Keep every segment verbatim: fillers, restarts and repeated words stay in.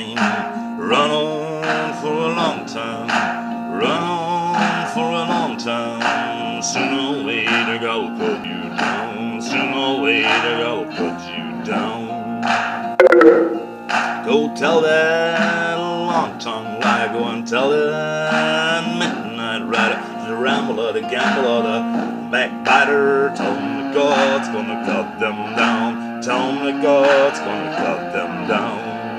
time, run on for a long time, run on for a long time. Sooner or later I'll put you down, sooner or later I'll put you down. Go tell that long tongue liar, go and tell that midnight rider, the rambler, the gambler, the backbiter. Tell them that God's gonna cut them down, tell them that God's gonna cut them down.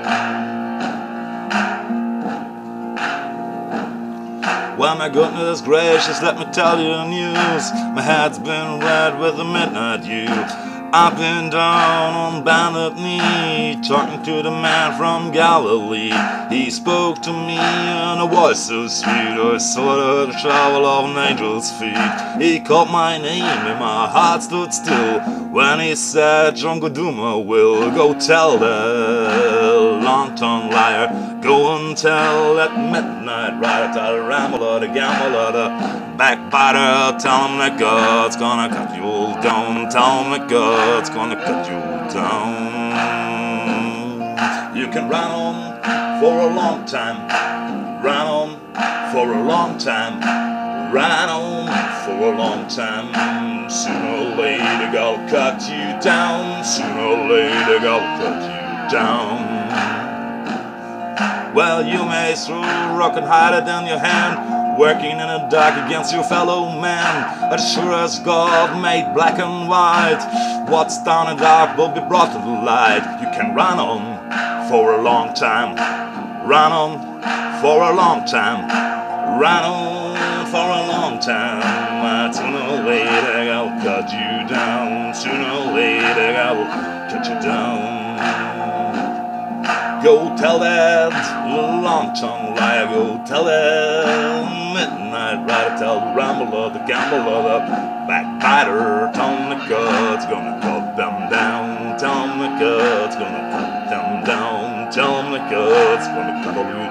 Well, my goodness gracious, let me tell you the news. My head's been red with the midnight dew. I've been down on bended knee, talking to the man from Galilee. He spoke to me in a voice so sweet, I saw the travel of an angel's feet. He called my name and my heart stood still when he said, John, go do my will. Go tell that long-tongued liar, go and tell that midnight rider, tell the rambler, the gambler, the backbiter. Tell him that God's gonna cut you all down, tell him that God's gonna cut you down. You can run on for a long time, run on for a long time, run on for a long time. Sooner or later I'll cut you down, sooner or later I'll cut you down. Well, you may throw a rock and hide it in your hand, working in the dark against your fellow man. But as sure as God made black and white, what's down in the dark will be brought to the light. You can run on for a long time, run on for a long time, run on for a long time. Sooner or later I'll cut you down, sooner or later I will cut you down. Go tell that long-tongued liar, go tell that midnight rider, tell the rambler, the gambler, the backbiter. Tell them that God's gonna cut them down, tell them that God's gonna cut them down, tell them that God's gonna cut them down.